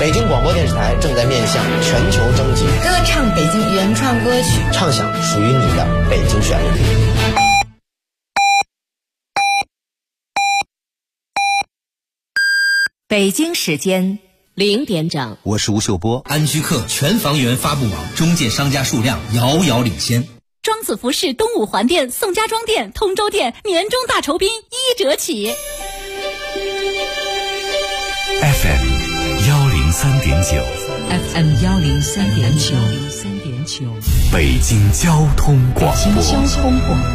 北京广播电视台正在面向全球征集歌唱北京原创歌曲， 唱响属于你的北京旋律。 北京时间0点整， 我是吴秀波。 安居客全房源发布网中介商家数量遥遥领先。 庄子服饰东五环店、宋家庄店、通州店年终大酬宾1折起。 FM 103.9 FM 103.9， 北京交通广播。 北京交通广播，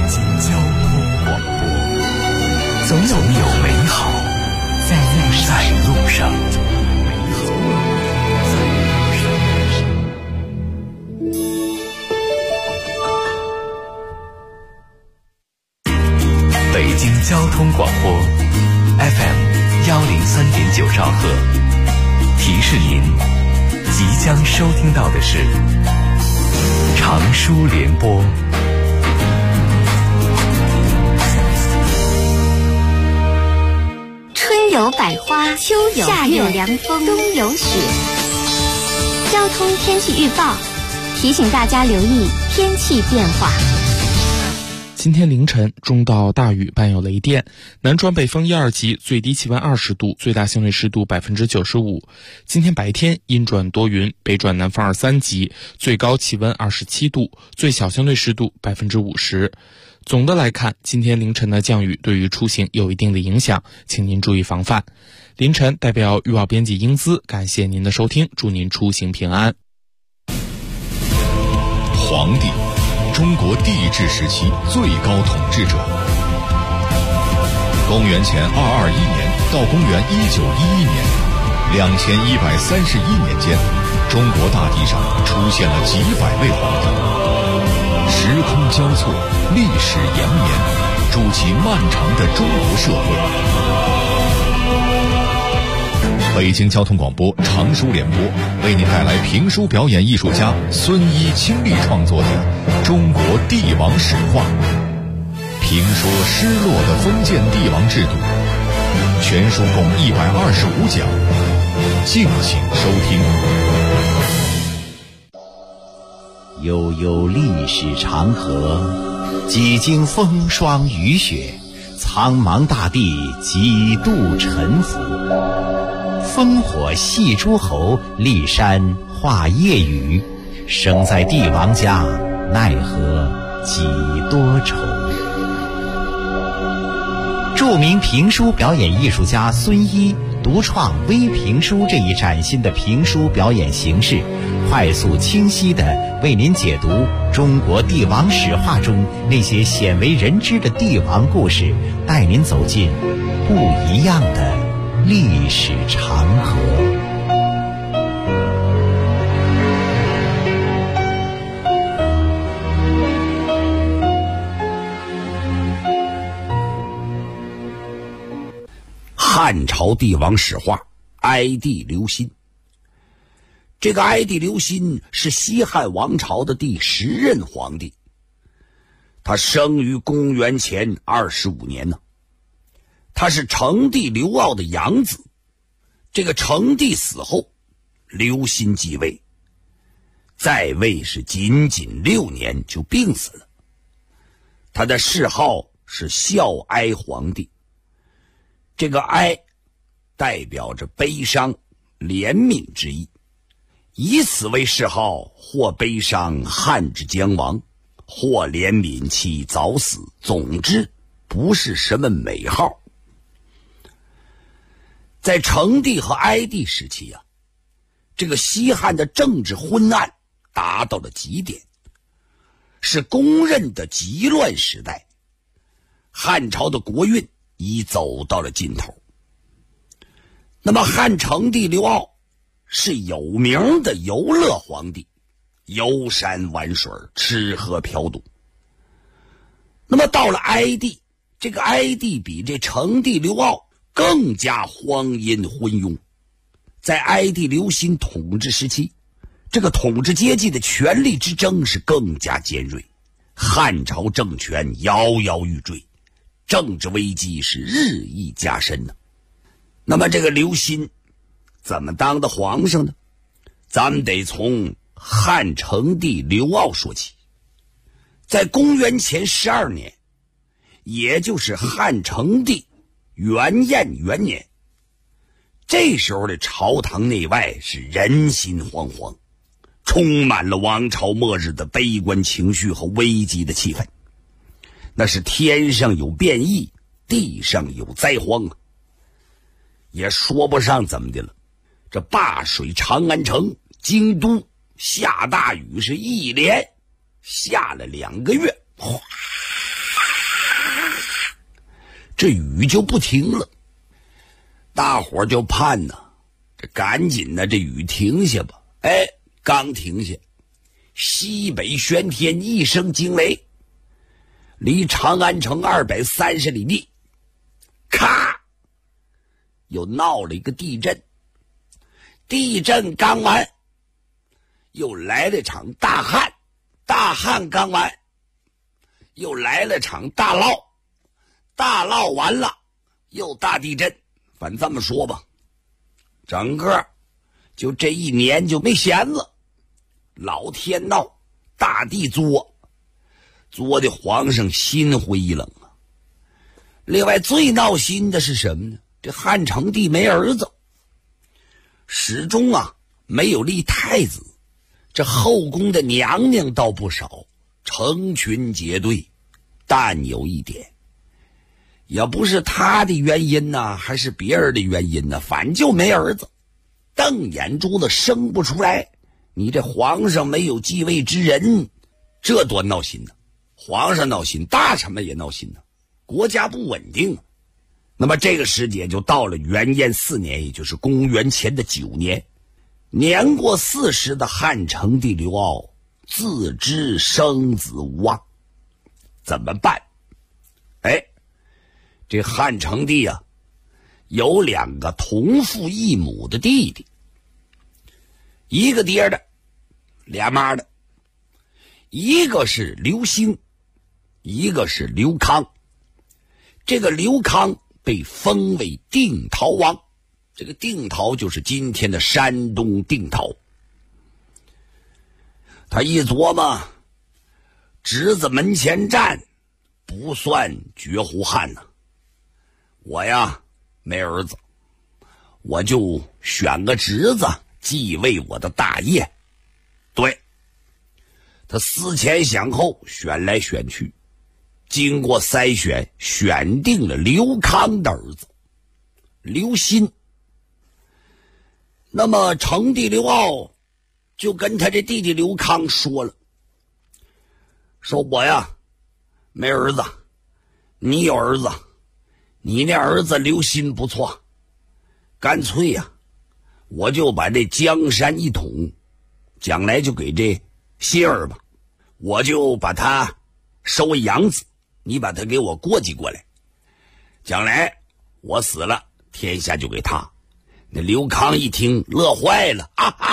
总有美好在路上。北京交通广播 FM 103.9兆赫，提示您即将收听到的是长舒联播。 春有百花，秋有夏有凉风，冬有雪。交通天气预报提醒大家留意天气变化。 今天凌晨中到大雨伴有雷电，南转北风1、2级，最低气温20度，最大相对湿度95%。今天白天阴转多云，北转南风2、3级，最高气温27度，最小相对湿度50%。总的来看，今天凌晨的降雨对于出行有一定的影响，请您注意防范。凌晨代表预报编辑英姿，感谢您的收听，祝您出行平安。 皇帝，中国帝制时期最高统治者。公元前221年到公元1911年，2131年间，中国大地上出现了几百位皇帝。时空交错，历史延绵，筑起漫长的中国社会。北京交通广播长舒联播为您带来评书表演艺术家孙一亲力创作的《中国帝王史话》，评说失落的封建帝王制度。全书共125讲，敬请收听。 悠悠历史长河，几经风霜雨雪，苍茫大地几度沉浮。烽火戏诸侯，骊山画夜雨，生在帝王家，奈何几多愁。著名评书表演艺术家孙一独创微评书这一崭新的评书表演形式，快速清晰地为您解读中国帝王史话中那些鲜为人知的帝王故事，带您走进不一样的历史长河。 汉朝帝王史话，哀帝刘歆。这个哀帝刘歆是西汉王朝的第10任皇帝，他生于公元前25年呢。他是成帝刘骜的养子，这个成帝死后，刘歆继位，在位是仅仅6年就病死了。他的谥号是孝哀皇帝，这个哀代表着悲伤、怜悯之意，以此为谥号，或悲伤汉之将亡，或怜悯其早死，总之不是什么美号。在成帝和哀帝时期啊，这个西汉的政治昏暗达到了极点，是公认的极乱时代，汉朝的国运已走到了尽头。那么汉成帝刘骜是有名的游乐皇帝，游山玩水，吃喝嫖赌。那么到了哀帝，这个哀帝比这成帝刘骜更加荒淫昏庸。在哀帝刘歆统治时期，这个统治阶级的权力之争是更加尖锐，汉朝政权摇摇欲坠，政治危机是日益加深呢。那么这个刘歆怎么当的皇上呢？咱们得从汉成帝刘骜说起。在公元前12年，也就是汉成帝元彦元年，这时候的朝堂内外是人心惶惶，充满了王朝末日的悲观情绪和危机的气氛。那是天上有变异，地上有灾荒啊！也说不上怎么的了，这灞水长安城、京都下大雨，是一连下了2个月，哗，这雨就不停了。大伙儿就盼呐，这赶紧的，这雨停下吧。哎，刚停下，西北玄天一声惊雷，离长安城230里地，咔，又闹了一个地震。地震刚完，又来了场大旱，大旱刚完，又来了场大涝，大涝完了，又大地震。反正这么说吧，整个就这一年就没闲了，老天闹，大地作的皇上心灰意冷啊。另外最闹心的是什么呢？这汉成帝没儿子，始终没有立太子，这后宫的娘娘倒不少，成群结队，但有一点，也不是他的原因呢，还是别人的原因呢，反正就没儿子，瞪眼珠子生不出来。你这皇上没有继位之人，这多闹心呢！皇上闹心，大臣们也闹心呢，国家不稳定。那么这个时节就到了元彦4年，也就是公元前的9年，年过40的汉成帝刘骜自知生子无望，怎么办？这汉成帝有2个同父异母的弟弟，一个爹的俩妈的，一个是刘兴，一个是刘康。这个刘康被封为定陶王，这个定陶就是今天的山东定陶。他一琢磨，侄子门前站，不算绝户汉呢。我没儿子，我就选个侄子继位我的大业。对，他思前想后，选来选去，经过筛选，选定了刘康的儿子刘歆。那么成帝刘骜就跟他这弟弟刘康说了，说我没儿子，你有儿子，你那儿子刘歆不错，干脆我就把这江山一统，将来就给这歆儿吧，我就把他收为养子，你把他给我过继过来，将来我死了，天下就给他。那刘康一听乐坏了，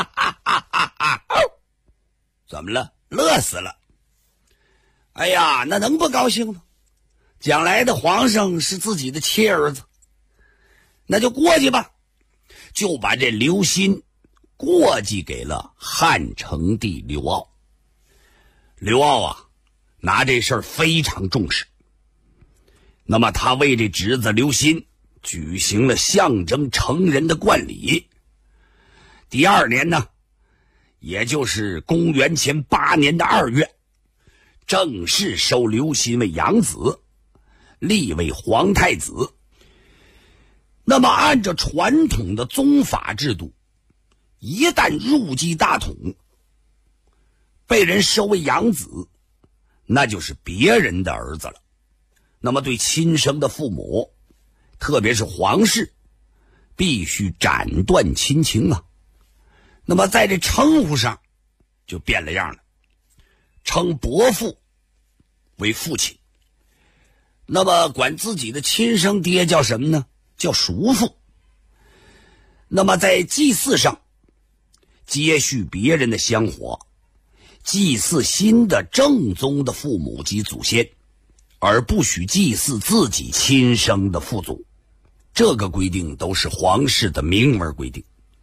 怎么了？乐死了。哎呀，那能不高兴吗？将来的皇上是自己的亲儿子，那就过继吧，就把这刘歆过继给了汉成帝刘骜。刘骜拿这事儿非常重视，那么他为这侄子刘歆举行了象征成人的冠礼。第2年呢，也就是公元前8年的2月，正式收刘歆为养子，立为皇太子。那么按照传统的宗法制度，一旦入继大统，被人收为养子，那就是别人的儿子了。那么对亲生的父母，特别是皇室，必须斩断亲情啊。那么在这称呼上就变了样了，称伯父为父亲，那么管自己的亲生爹叫什么呢？叫叔父。那么在祭祀上，接续别人的香火，祭祀新的正宗的父母及祖先，而不许祭祀自己亲生的父祖。这个规定都是皇室的明文规定。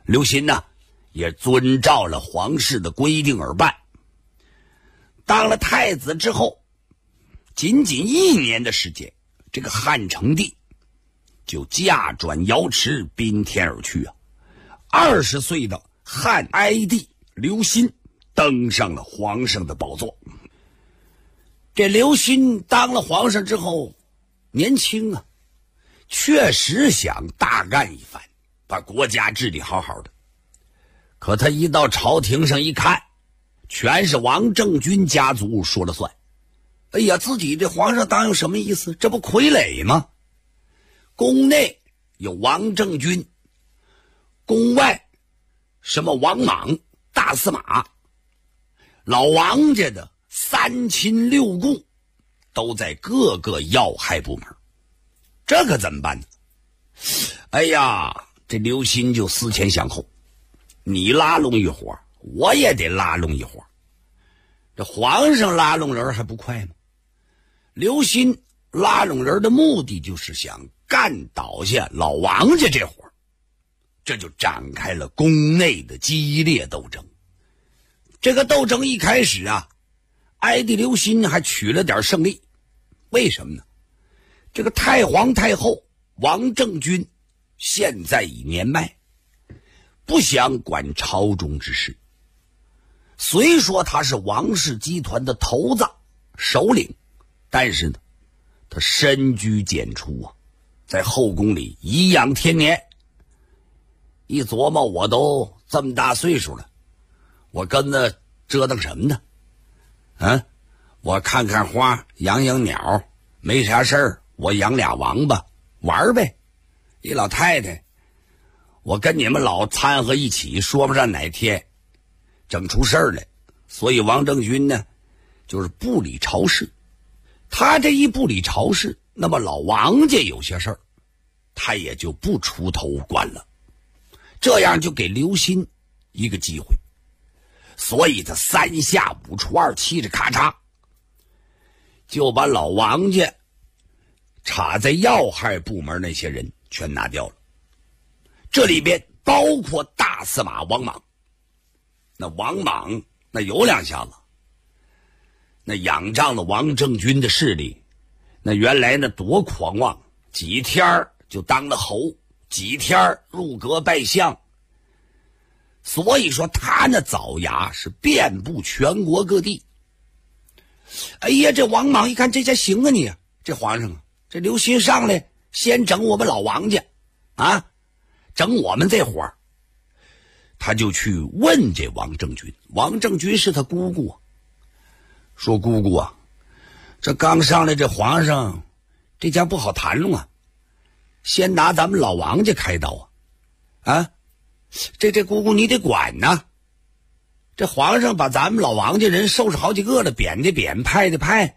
刘歆呢也遵照了皇室的规定而办。当了太子之后，仅仅1年的时间，这个汉成帝就驾转瑶池，宾天而去啊。20岁的汉哀帝刘歆登上了皇上的宝座。这刘歆当了皇上之后，年轻啊，确实想大干一番，把国家治理好好的。可他一到朝廷上一看，全是王政君家族说了算。哎呀，自己这皇上当有什么意思？这不傀儡吗？宫内有王政君，宫外什么王莽、大司马，老王家的3亲6故都在各个要害部门，这可怎么办呢？哎呀，这刘歆就思前想后，你拉拢一伙，我也得拉拢一伙。这皇上拉拢人还不快吗？刘歆拉拢人的目的就是想干倒下老王家这伙，这就展开了宫内的激烈斗争。这个斗争一开始啊，哀帝刘歆还取了点胜利。为什么呢？这个太皇太后王政君现在已年迈，不想管朝中之事。虽说他是王氏集团的头子首领，但是呢，他深居简出啊，在后宫里颐养天年。一琢磨，我都这么大岁数了，我跟着折腾什么呢？我看看花，养养鸟，没啥事儿，我养俩王八玩呗。一老太太，我跟你们老掺和一起，说不上哪天整出事儿来。所以王政君呢，就是不理朝事。他这一不理朝事，那么老王家有些事儿，他也就不出头管了。这样就给刘歆一个机会，所以他3下5除2，气着咔嚓就把老王家插在要害部门那些人全拿掉了。这里边包括大司马王莽。那王莽那有2下子，那仰仗了王政君的势力，那原来那多狂妄，几天就当了侯，几天入阁拜相。所以说他那爪牙是遍布全国各地。哎呀，这王莽一看这下行啊，你这皇上啊，这刘歆上来先整我们老王家啊，整我们这伙儿。他就去问这王政君，王政君是他姑姑啊，说姑姑啊，这刚上来这皇上这家不好谈论啊，先拿咱们老王家开刀啊，这姑姑你得管呐。这皇上把咱们老王家人收拾好几个了，贬的贬，派的派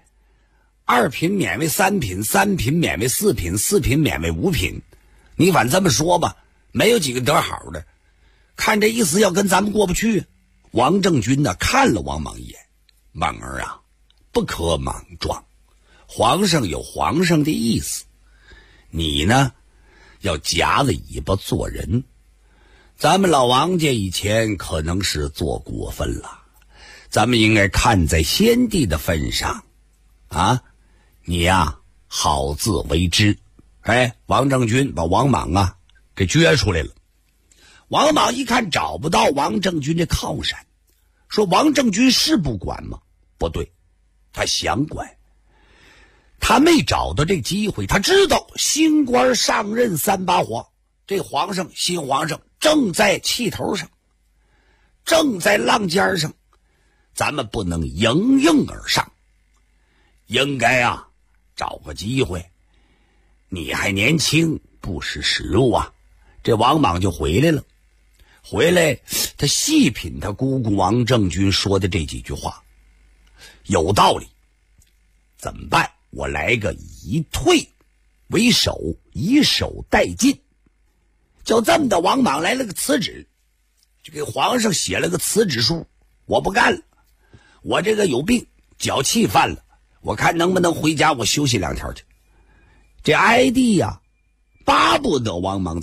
，2品免为3品，3品免为4品，4品免为5品。你反这么说吧，没有几个得好的，看这意思要跟咱们过不去。王政君呢看了王莽一眼，莽儿啊，不可莽撞，皇上有皇上的意思，你呢要夹着尾巴做人。咱们老王家以前可能是做过分了，咱们应该看在先帝的份上啊，你呀好自为之。王政君把王莽啊给撅出来了。王莽一看找不到王政君这靠山，说王政君是不管吗？不对，他想管，他没找到这机会。他知道新官上任3把火，这皇上新皇上正在气头上，正在浪尖上，咱们不能迎刃而上，应该啊找个机会。你还年轻，不识时务啊。这王莽就回来了，回来他细品他姑姑王政君说的这几句话，有道理。怎么办？我来个以退为守，以守待进。就这么的，王莽来了个辞职，就给皇上写了个辞职书，我不干了，我这个有病，脚气犯了，我看能不能回家我休息2天去。这哀帝呀巴不得王莽走，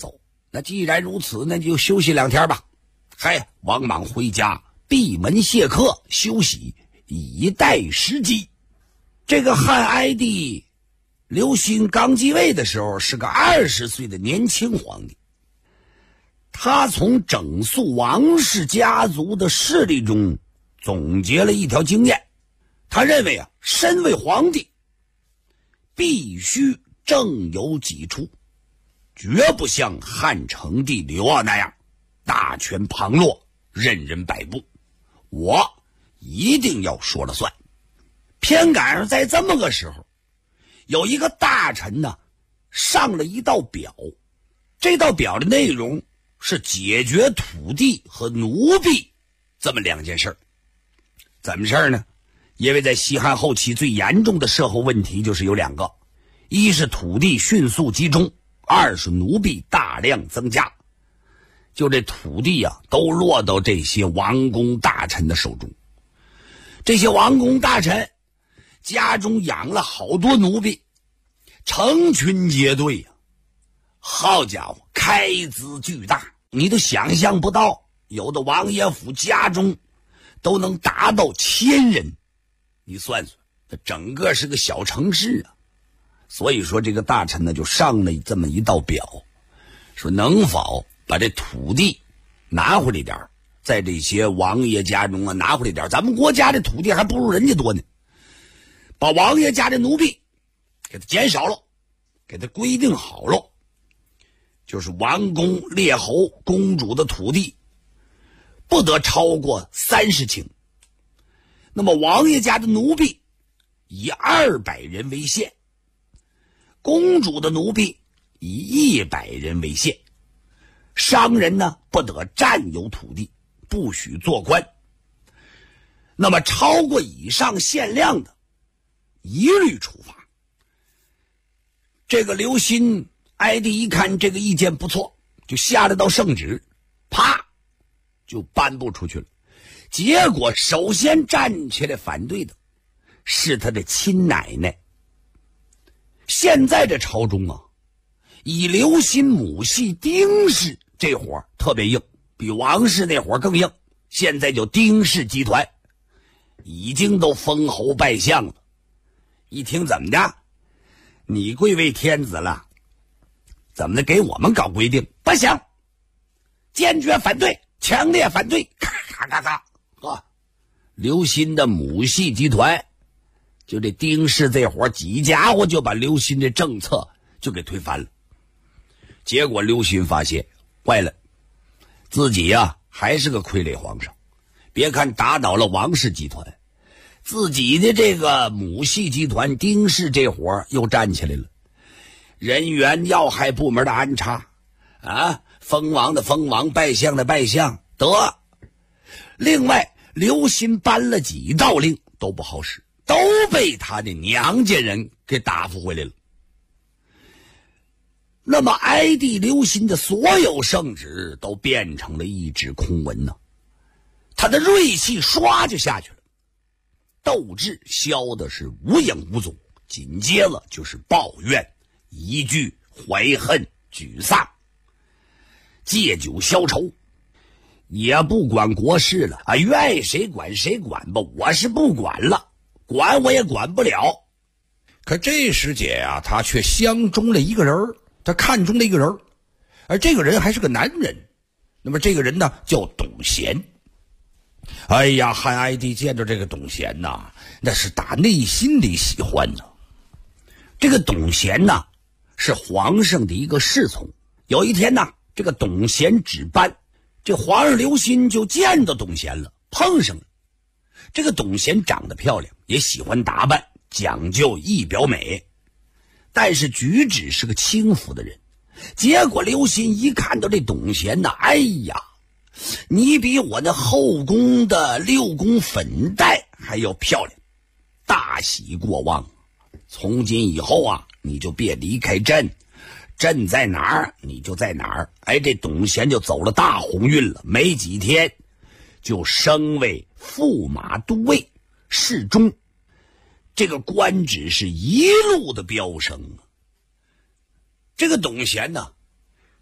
那既然如此，那就休息2天吧。嗨，王莽回家闭门谢客，休息以待时机。这个汉哀帝刘歆刚继位的时候是个20岁的年轻皇帝，他从整肃王氏家族的势力中总结了一条经验，他认为身为皇帝必须正有己出，绝不像汉成帝刘骜那样大权旁落，任人摆布，我一定要说了算。偏赶上在这么个时候，有一个大臣呢上了一道表，这道表的内容是解决土地和奴婢这么2件事。怎么事儿呢？因为在西汉后期最严重的社会问题就是有2个，一是土地迅速集中，二是奴婢大量增加。就这土地都落到这些王公大臣的手中。这些王公大臣家中养了好多奴婢，成群结队好家伙，开支巨大，你都想象不到，有的王爷府家中都能达到1000人，你算算，这整个是个小城市所以说这个大臣呢就上了这么一道表，说能否把这土地拿回来点，在这些王爷家中拿回来点，咱们国家的土地还不如人家多呢。把王爷家的奴婢给他减少了，给他规定好了，就是王公列侯公主的土地不得超过30顷，那么王爷家的奴婢以200人为限，公主的奴婢以100人为限，商人呢不得占有土地，不许做官，那么超过以上限量的一律处罚。这个刘歆哀帝一看这个意见不错，就下了道圣旨，啪就颁布出去了。结果首先站起来反对的是他的亲奶奶。现在这朝中以刘歆母系丁氏这伙特别硬，比王氏那伙更硬，现在叫丁氏集团，已经都封侯拜相了。一听怎么的，你贵为天子了，怎么的给我们搞规定？不行，坚决反对，强烈反对！咔咔咔咔刘歆的母系集团，就这丁氏这伙几家伙就把刘歆的政策就给推翻了。结果刘歆发现坏了，自己还是个傀儡皇上。别看打倒了王氏集团，自己的这个母系集团丁氏这伙又站起来了，人员要害部门的安插封王的封王，拜相的拜相，得。另外刘歆颁了几道令都不好使，都被他的娘家人给答复回来了。那么哀帝刘歆的所有圣旨都变成了一纸空文他的锐气唰就下去了，斗志消的是无影无踪，紧接着就是抱怨、疑惧、怀恨、沮丧，借酒消愁，也不管国事了愿意谁管谁管吧，我是不管了，管我也管不了。 可这时节他却相中了一个人，他看中了一个人，而这个人还是个男人。那么这个人呢叫董贤。哎呀，汉哀帝见着这个董贤那是打内心里喜欢这个董贤是皇上的一个侍从。有一天这个董贤值班，这皇上刘歆就见到董贤了，碰上了。这个董贤长得漂亮，也喜欢打扮，讲究仪表美，但是举止是个轻浮的人。结果刘歆一看到这董贤哎呀，你比我那后宫的6宫粉黛还要漂亮，大喜过望。从今以后你就别离开朕，朕在哪儿你就在哪儿。这董贤就走了大鸿运了，没几天就升为驸马都尉、侍中，这个官职是一路的飙升。这个董贤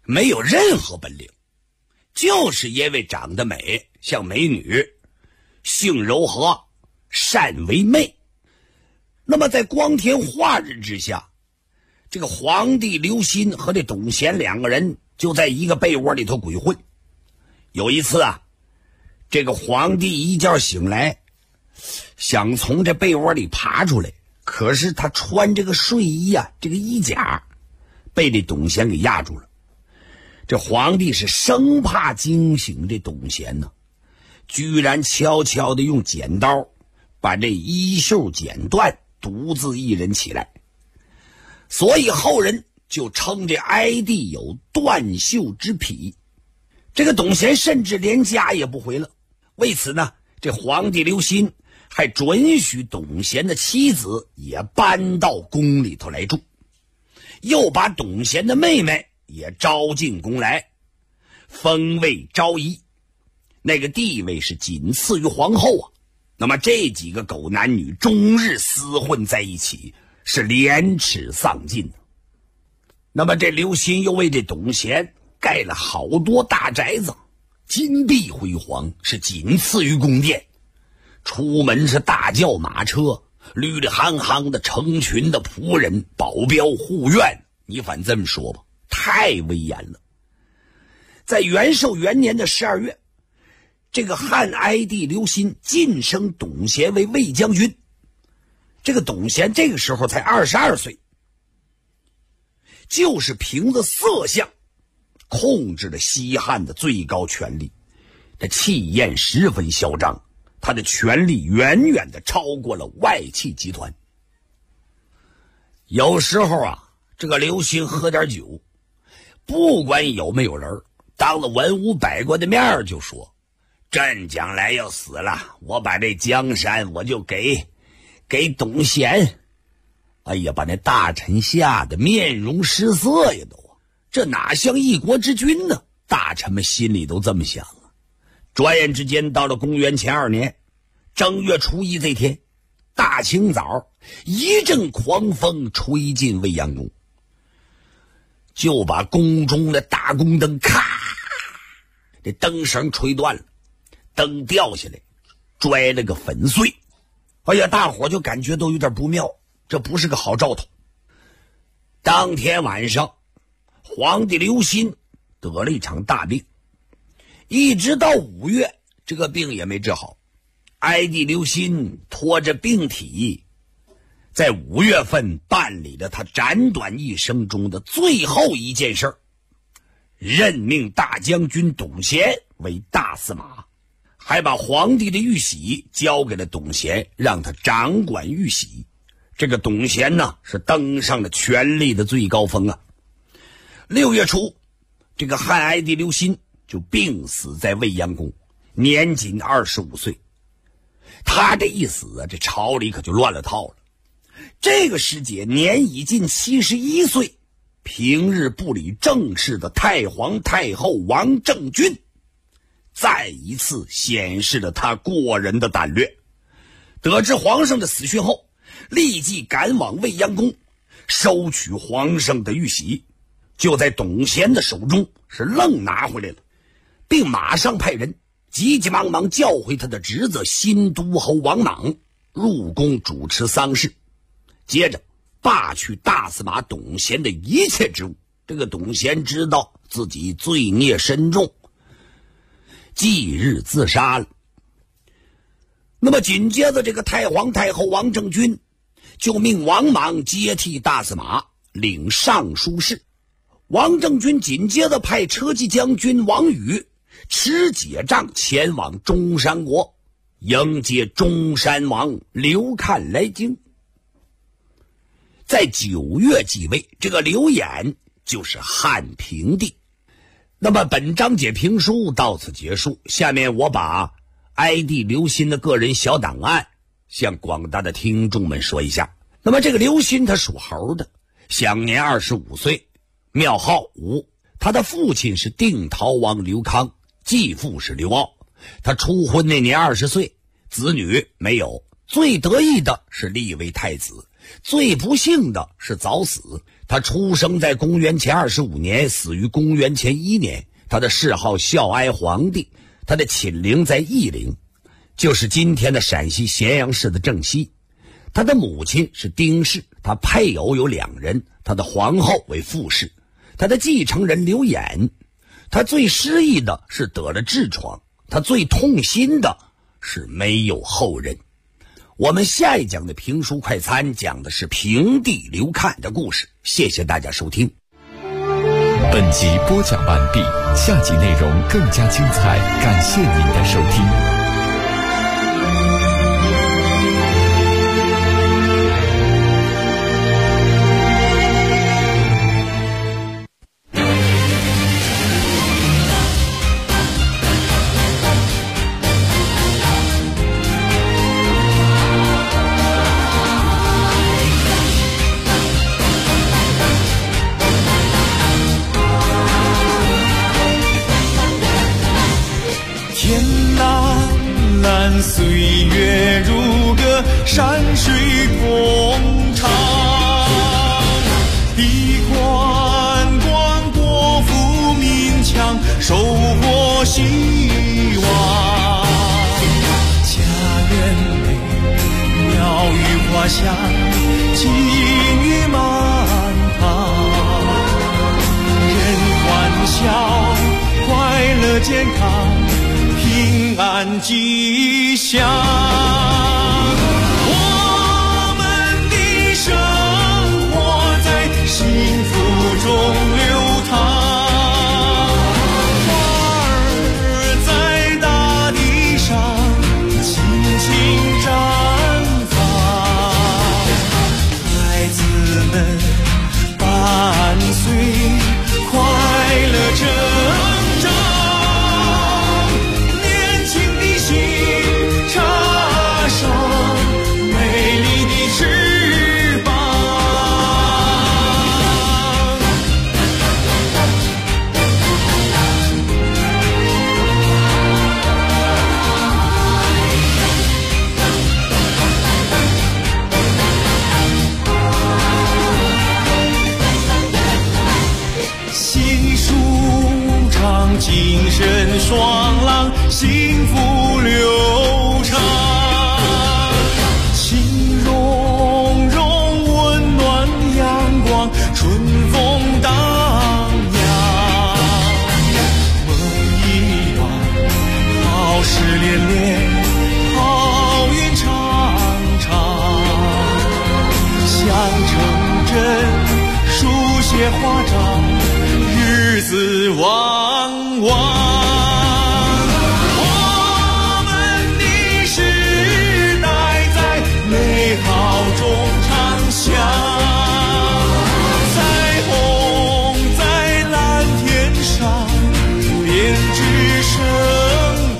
没有任何本领，就是因为长得美，像美女，性柔和，善为媚。那么在光天化日之下，这个皇帝刘歆和这董贤两个人就在一个被窝里头鬼混。有一次啊，这个皇帝一觉醒来，想从这被窝里爬出来，可是他穿这个睡衣啊，这个衣甲被这董贤给压住了。这皇帝是生怕惊醒这董贤呢，居然悄悄地用剪刀把这衣袖剪断，独自一人起来。所以后人就称这哀帝有断袖之癖。这个董贤甚至连家也不回了。为此呢，这皇帝刘歆还准许董贤的妻子也搬到宫里头来住，又把董贤的妹妹也招进宫来，封位昭仪，那个地位是仅次于皇后啊。那么这几个狗男女终日厮混在一起，是廉耻丧尽。那么这刘歆又为这董贤盖了好多大宅子，金碧辉煌，是仅次于宫殿。出门是大轿马车，绿里行行的成群的仆人保镖护院，你反这么说吧，太威严了。在元寿元年的12月，这个汉哀帝刘歆晋升董贤为卫将军。这个董贤这个时候才22岁，就是凭着色相控制了西汉的最高权力，他气焰十分嚣张，他的权力远远的超过了外戚集团。有时候啊，这个刘歆喝点酒，不管有没有人，当着文武百官的面就说，朕将来要死了，我把这江山我就给董贤。哎呀，把那大臣吓得面容失色呀都。这哪像一国之君呢？大臣们心里都这么想啊。转眼之间到了公元前2年正月初一这天，大清早，一阵狂风吹进未央宫，就把宫中的大宫灯咔，这灯绳吹断了，灯掉下来，拽了个粉碎。哎呀，大伙就感觉都有点不妙，这不是个好兆头。当天晚上，皇帝刘歆得了一场大病，一直到5月，这个病也没治好。哀帝刘歆拖着病体，在5月份办理了他斩短一生中的最后一件事，任命大将军董贤为大司马，还把皇帝的玉玺交给了董贤，让他掌管玉玺。这个董贤呢，是登上了权力的最高峰啊。6月初，这个汉哀帝刘歆就病死在未央宫，年仅25岁。他这一死啊，这朝里可就乱了套了。这个时节年已近71岁，平日不理政事的太皇太后王政君，再一次显示了他过人的胆略。得知皇上的死讯后，立即赶往未央宫，收取皇上的玉玺，就在董贤的手中是愣拿回来了，并马上派人急急忙忙叫回他的侄子新都侯王莽入宫主持丧事，接着罢去大司马董贤的一切职务。这个董贤知道自己罪孽深重，即日自杀了。那么紧接着，这个太皇太后王政君就命王莽接替大司马，领尚书事。王政君紧接着派车骑将军王宇持解杖前往中山国，迎接中山王刘看来京。在9月继位，这个刘演就是汉平帝。那么本章节评书到此结束，下面我把哀帝刘歆的个人小档案向广大的听众们说一下。那么这个刘歆他属猴的，享年25岁，庙号吴。他的父亲是定陶王刘康，继父是刘骜。他初婚那年20岁，子女没有。最得意的是立为太子，最不幸的是早死。 他出生在公元前25年，死于公元前1年。他的谥号孝哀皇帝，他的寝陵在义陵，就是今天的陕西咸阳市的正西。他的母亲是丁氏，他配偶有2人，他的皇后为傅氏，他的继承人刘演。他最失意的是得了痔疮，他最痛心的是没有后人。我们下一讲的评书快餐讲的是平地刘侃的故事，谢谢大家收听。 本集播讲完毕，下集内容更加精彩，感谢您的收听。 岁月如歌，山水同长，地宽广，国富民强，收获希望。家园内，鸟语花香，金玉满堂，人欢笑，快乐健康，平安吉祥。我们的生活在幸福中流淌，花儿在大地上轻轻绽放，孩子们伴随快乐成长。精神爽朗，幸福流畅，情融融，温暖阳光，春风荡漾。梦一圆，好事连连，好运长长，想成真，书写华章，日子旺旺。我们的时代在美好中长响，彩虹在蓝天上编织盛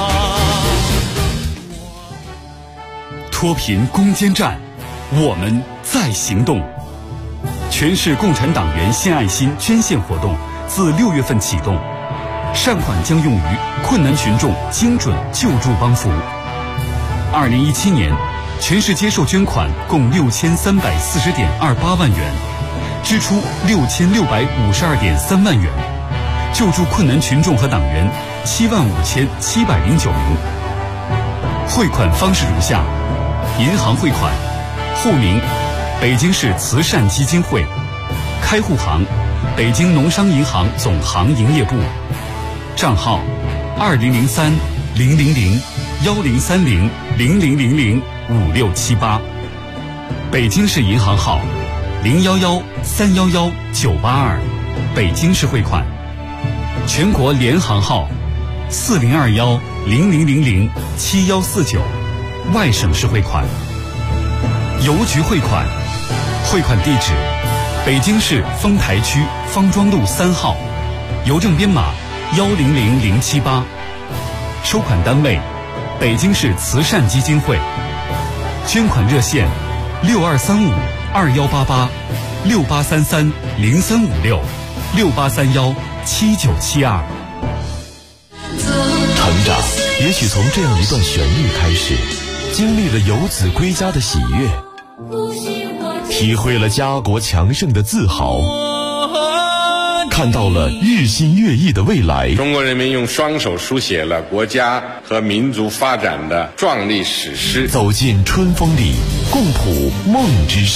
装。 脱贫攻坚战，我们在行动。全市共产党员献爱心捐献活动自6月份启动，善款将用于困难群众精准救助帮扶。2017年，全市接受捐款共6340.28万元，支出6652.3万元，救助困难群众和党员75709名。汇款方式如下：银行汇款，户名北京市慈善基金会，开户行北京农商银行总行营业部，账号2030-1030-1030-00005678，北京市银行号011-311-982，北京市汇款，全国联行号4021-0000-7149，外省市汇款。邮局汇款，汇款地址北京市丰台区方庄路3号，邮政编码100078，收款单位北京市慈善基金会，捐款热线6235-2833-0356-6831-7972。 成长也许从这样一段旋律开始，经历了游子归家的喜悦， 体会了家国强盛的自豪，看到了日新月异的未来。 中国人民用双手书写了国家和民族发展的壮丽史诗。 走进春风里，共谱梦之声。